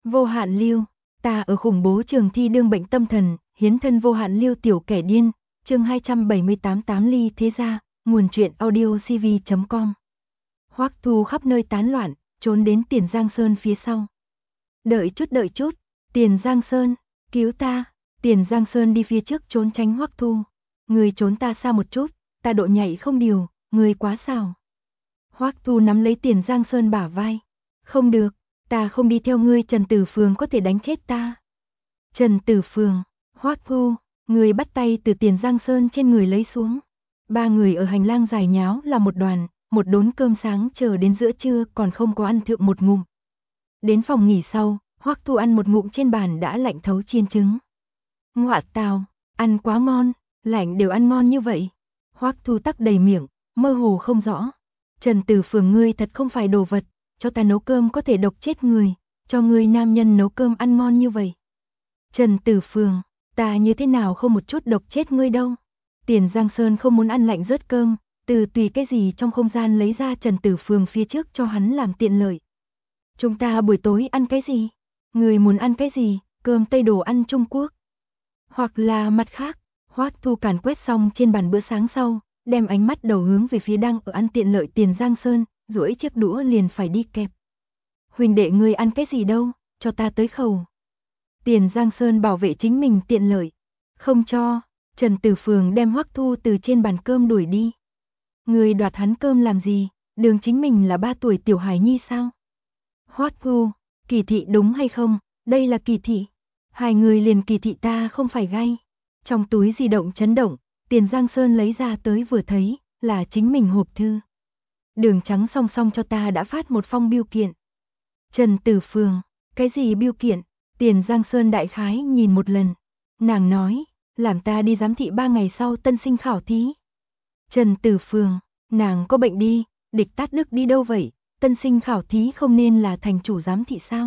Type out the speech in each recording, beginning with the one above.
Vô hạn lưu, ta ở khủng bố trường thi đương bệnh tâm thần, hiến thân vô hạn lưu tiểu kẻ điên, chương 278 tám ly thế gia, nguồn truyện audio cv.com. Hoắc Thu khắp nơi tán loạn, trốn đến Tiền Giang Sơn phía sau. Đợi chút, Tiền Giang Sơn, cứu ta. Tiền Giang Sơn đi phía trước trốn tránh Hoắc Thu. Người trốn ta xa một chút, ta độ nhảy không điều, người quá xảo. Hoắc Thu nắm lấy Tiền Giang Sơn bả vai. Không được, ta không đi theo ngươi, Trần Tử Phường có thể đánh chết ta. Trần Tử Phường, Hoắc Thu, người bắt tay từ Tiền Giang Sơn trên người lấy xuống. Ba người ở hành lang dài nháo là một đoàn, một đốn cơm sáng chờ đến giữa trưa còn không có ăn thượng một ngụm. Đến phòng nghỉ sau, Hoắc Thu ăn một ngụm trên bàn đã lạnh thấu chiên trứng. Ngọa tào, ăn quá ngon, lạnh đều ăn ngon như vậy. Hoắc Thu tắc đầy miệng, mơ hồ không rõ. Trần Tử Phường, ngươi thật không phải đồ vật, cho ta nấu cơm có thể độc chết người, cho ngươi nam nhân nấu cơm ăn ngon như vậy. Trần Tử Phường, ta như thế nào không một chút độc chết ngươi đâu. Tiền Giang Sơn không muốn ăn lạnh rớt cơm, từ tùy cái gì trong không gian lấy ra Trần Tử Phường phía trước cho hắn làm tiện lợi. Chúng ta buổi tối ăn cái gì? Người muốn ăn cái gì? Cơm Tây đồ ăn Trung Quốc? Hoặc là mặt khác? Hoắc Thu càn quét xong trên bàn bữa sáng sau, đem ánh mắt đầu hướng về phía đang ở ăn tiện lợi Tiền Giang Sơn, duỗi chiếc đũa liền phải đi kẹp. Huỳnh đệ, ngươi ăn cái gì đâu, cho ta tới khẩu. Tiền Giang Sơn bảo vệ chính mình tiện lợi. Không cho. Trần Tử Phường đem Hoắc Thu từ trên bàn cơm đuổi đi. Người đoạt hắn cơm làm gì, đường chính mình là 3 tuổi tiểu hài nhi sao? Hoắc Thu, kỳ thị đúng hay không, đây là kỳ thị. Hai người liền kỳ thị ta không phải gay. Trong túi di động chấn động, Tiền Giang Sơn lấy ra tới vừa thấy, là chính mình hộp thư. Đường Trắng song song cho ta đã phát một phong bưu kiện. Trần Tử Phường, cái gì bưu kiện? Tiền Giang Sơn đại khái nhìn một lần. Nàng nói, làm ta đi giám thị 3 ngày sau tân sinh khảo thí. Trần Tử Phường, nàng có bệnh đi, địch tát đức đi đâu vậy, tân sinh khảo thí không nên là thành chủ giám thị sao?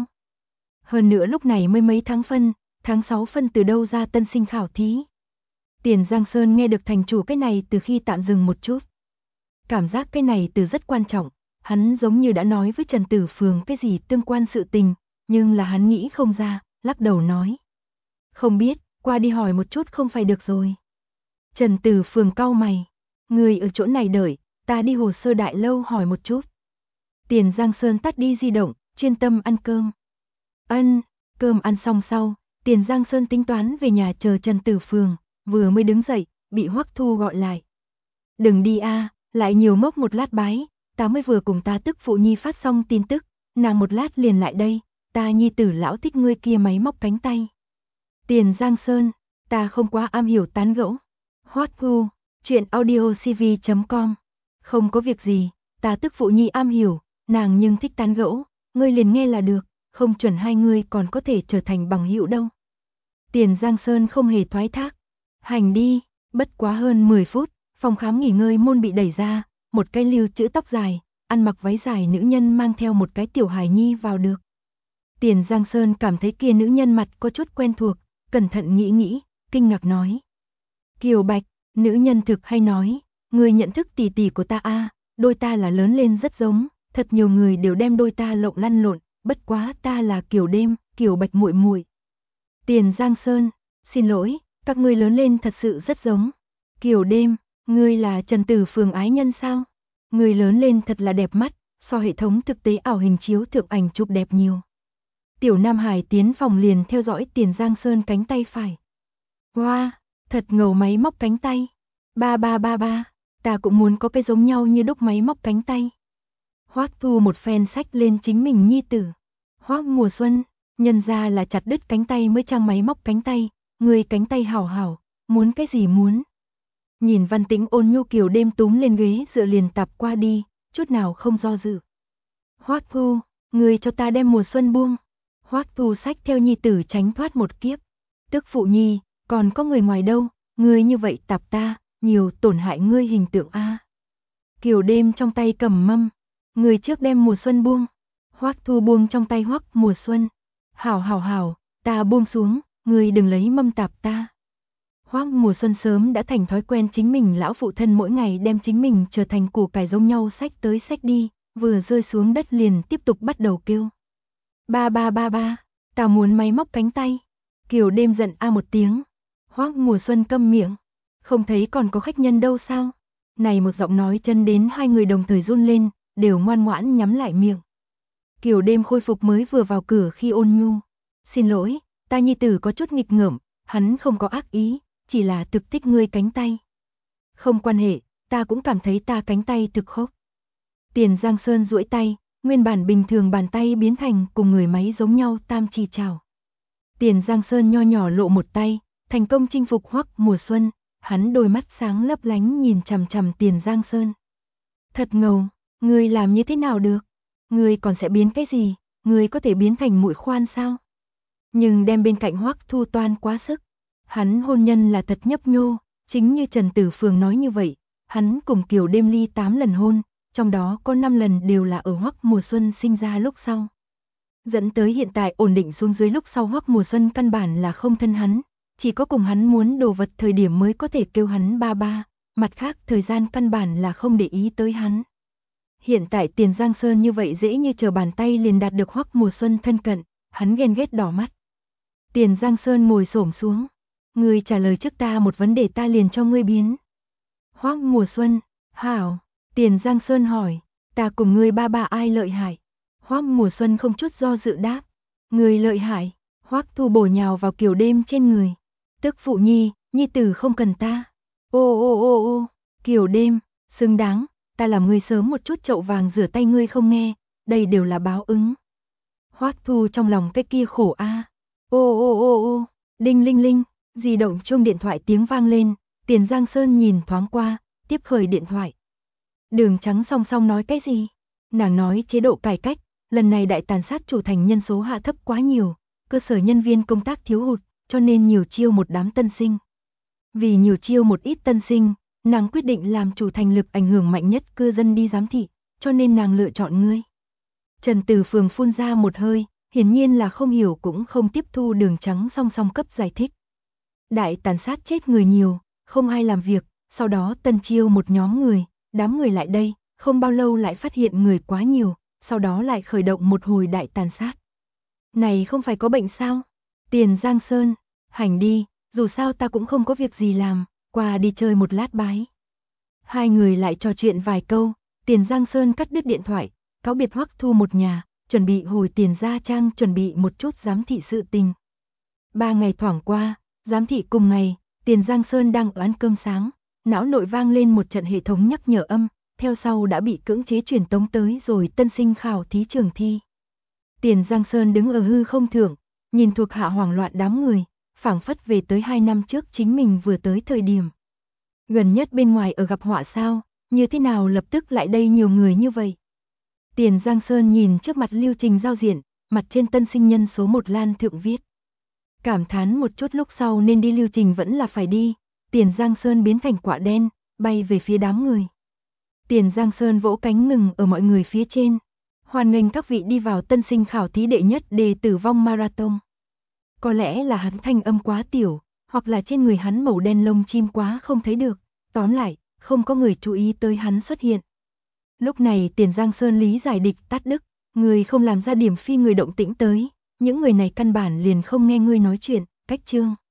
Hơn nữa lúc này mới mấy tháng phân, tháng 6 phân từ đâu ra tân sinh khảo thí? Tiền Giang Sơn nghe được thành chủ cái này từ khi tạm dừng một chút. Cảm giác cái này từ rất quan trọng, hắn giống như đã nói với Trần Tử Phường cái gì tương quan sự tình, nhưng là hắn nghĩ không ra, lắc đầu nói. Không biết, qua đi hỏi một chút không phải được rồi. Trần Tử Phường cau mày, người ở chỗ này đợi, ta đi hồ sơ đại lâu hỏi một chút. Tiền Giang Sơn tắt đi di động, chuyên tâm ăn cơm. Cơm ăn xong sau, Tiền Giang Sơn tính toán về nhà chờ Trần Tử Phường, vừa mới đứng dậy, bị Hoắc Thu gọi lại. Đừng đi a, lại nhiều mốc một lát bái, ta mới vừa cùng ta tức phụ nhi phát xong tin tức, nàng một lát liền lại đây, ta nhi tử lão thích ngươi kia máy móc cánh tay. Tiền Giang Sơn, ta không quá am hiểu tán gẫu. Hoắc Thu, chuyện audio cv.com. Không có việc gì, ta tức phụ nhi am hiểu, nàng nhưng thích tán gẫu, ngươi liền nghe là được, không chuẩn hai người còn có thể trở thành bằng hữu đâu. Tiền Giang Sơn không hề thoái thác. Hành đi, bất quá hơn 10 phút, phòng khám nghỉ ngơi môn bị đẩy ra, một cái lưu chữ tóc dài, ăn mặc váy dài nữ nhân mang theo một cái tiểu hài nhi vào được. Tiền Giang Sơn cảm thấy kia nữ nhân mặt có chút quen thuộc, cẩn thận nghĩ, kinh ngạc nói. Kiều Bạch, nữ nhân thực hay nói, người nhận thức tỷ tỷ của ta a, đôi ta là lớn lên rất giống, thật nhiều người đều đem đôi ta lộng lăn lộn, bất quá ta là Kiều Đêm, Kiều Bạch muội muội. Tiền Giang Sơn, xin lỗi, các ngươi lớn lên thật sự rất giống. Kiều Đêm, ngươi là Trần Tử Phường ái nhân sao? Ngươi lớn lên thật là đẹp mắt, so hệ thống thực tế ảo hình chiếu thượng ảnh chụp đẹp nhiều. Tiểu Nam Hải tiến phòng liền theo dõi Tiền Giang Sơn cánh tay phải. Wow, thật ngầu máy móc cánh tay. Ba, ta cũng muốn có cái giống nhau như đúc máy móc cánh tay. Hoắc Thu một phen sách lên chính mình nhi tử. Hoắc Mùa Xuân, nhân ra là chặt đứt cánh tay mới trang máy móc cánh tay, người cánh tay hảo hảo, muốn cái gì muốn. Nhìn Văn Tĩnh ôn nhu Kiều Đêm túm lên ghế dựa liền tạp qua đi, chút nào không do dự. Hoắc Thu, người cho ta đem Mùa Xuân buông. Hoắc Thu sách theo nhi tử tránh thoát một kiếp. Tức phụ nhi, còn có người ngoài đâu, ngươi như vậy tạp ta, nhiều tổn hại ngươi hình tượng a. Kiều Đêm trong tay cầm mâm, người trước đem Mùa Xuân buông. Hoắc Thu buông trong tay Hoắc Mùa Xuân. Hảo, ta buông xuống, ngươi đừng lấy mâm tạp ta. Hoắc Mùa Xuân sớm đã thành thói quen chính mình lão phụ thân mỗi ngày đem chính mình trở thành củ cải giống nhau xách tới xách đi, vừa rơi xuống đất liền tiếp tục bắt đầu kêu. Ba, Ta muốn máy móc cánh tay. Kiều Đêm giận a một tiếng. Hoắc Mùa Xuân câm miệng. Không thấy còn có khách nhân đâu sao? Này một giọng nói chân đến hai người đồng thời run lên, đều ngoan ngoãn nhắm lại miệng. Kiều Đêm khôi phục mới vừa vào cửa khi ôn nhu. Xin lỗi, ta nhi tử có chút nghịch ngợm, hắn không có ác ý, chỉ là thực thích ngươi cánh tay. Không quan hệ, ta cũng cảm thấy ta cánh tay thực khốc. Tiền Giang Sơn duỗi tay, nguyên bản bình thường bàn tay biến thành cùng người máy giống nhau tam chỉ chảo. Tiền Giang Sơn nho nhỏ lộ một tay, thành công chinh phục Hoắc Mùa Xuân, hắn đôi mắt sáng lấp lánh nhìn chằm chằm Tiền Giang Sơn. Thật ngầu, ngươi làm như thế nào được? Ngươi còn sẽ biến cái gì? Ngươi có thể biến thành mũi khoan sao? Nhưng đem bên cạnh Hoắc Thu Toan quá sức. Hắn hôn nhân là thật nhấp nhô, chính như Trần Tử Phường nói như vậy, hắn cùng Kiều Đêm ly 8 lần hôn, trong đó có 5 lần đều là ở Hoắc Mùa Xuân sinh ra lúc sau. Dẫn tới hiện tại ổn định xuống dưới lúc sau Hoắc Mùa Xuân căn bản là không thân hắn, chỉ có cùng hắn muốn đồ vật thời điểm mới có thể kêu hắn ba ba, mặt khác thời gian căn bản là không để ý tới hắn. Hiện tại Tiền Giang Sơn như vậy dễ như trở bàn tay liền đạt được Hoắc Mùa Xuân thân cận, hắn ghen ghét đỏ mắt. Tiền Giang Sơn ngồi xổm xuống, ngươi trả lời trước ta một vấn đề ta liền cho ngươi biến. Hoắc Mùa Xuân, hảo, Tiền Giang Sơn hỏi, ta cùng ngươi ba ba ai lợi hại? Hoắc Mùa Xuân không chút do dự đáp, ngươi lợi hại. Hoắc Thu bổ nhào vào Kiều Đêm trên người. Tức phụ nhi, nhi tử không cần ta. Ô ô ô ô, Kiều Đêm, xứng đáng, ta làm ngươi sớm một chút chậu vàng rửa tay ngươi không nghe, đây đều là báo ứng. Hoắc Thu trong lòng cái kia khổ a. Ô ô ô ô, đinh linh linh, di động chuông điện thoại tiếng vang lên, Tiền Giang Sơn nhìn thoáng qua, tiếp khởi điện thoại. Đường Trắng song song nói cái gì? Nàng nói chế độ cải cách, lần này đại tàn sát chủ thành nhân số hạ thấp quá nhiều, cơ sở nhân viên công tác thiếu hụt, cho nên nhiều chiêu một đám tân sinh. Vì nhiều chiêu một ít tân sinh, nàng quyết định làm chủ thành lực ảnh hưởng mạnh nhất cư dân đi giám thị, cho nên nàng lựa chọn ngươi. Trần Tử Phường phun ra một hơi, hiển nhiên là không hiểu cũng không tiếp thu Đường Trắng song song cấp giải thích. Đại tàn sát chết người nhiều, không ai làm việc, sau đó tân chiêu một nhóm người, đám người lại đây, không bao lâu lại phát hiện người quá nhiều, sau đó lại khởi động một hồi đại tàn sát. Này không phải có bệnh sao? Tiền Giang Sơn, hành đi, dù sao ta cũng không có việc gì làm, qua đi chơi một lát bái. Hai người lại trò chuyện vài câu, Tiền Giang Sơn cắt đứt điện thoại, cáo biệt Hoắc Thu một nhà, chuẩn bị hồi Tiền Gia Trang chuẩn bị một chút giám thị sự tình. 3 ngày thoảng qua, giám thị cùng ngày, Tiền Giang Sơn đang ở ăn cơm sáng, não nội vang lên một trận hệ thống nhắc nhở âm, theo sau đã bị cưỡng chế truyền tống tới rồi tân sinh khảo thí trường thi. Tiền Giang Sơn đứng ở hư không thượng, nhìn thuộc hạ hoảng loạn đám người, phảng phất về tới 2 năm trước chính mình vừa tới thời điểm. Gần nhất bên ngoài ở gặp họa sao, như thế nào lập tức lại đây nhiều người như vậy? Tiền Giang Sơn nhìn trước mặt lưu trình giao diện, mặt trên tân sinh nhân số 1 lan thượng viết. Cảm thán một chút lúc sau nên đi lưu trình vẫn là phải đi, Tiền Giang Sơn biến thành quả đen, bay về phía đám người. Tiền Giang Sơn vỗ cánh ngừng ở mọi người phía trên. Hoan nghênh các vị đi vào tân sinh khảo thí đệ nhất đề tử vong marathon. Có lẽ là hắn thanh âm quá tiểu, hoặc là trên người hắn màu đen lông chim quá không thấy được, tóm lại, không có người chú ý tới hắn xuất hiện. Lúc này Tiền Giang Sơn lý giải địch tát đức, người không làm ra điểm phi người động tĩnh tới, những người này căn bản liền không nghe ngươi nói chuyện, cách chương.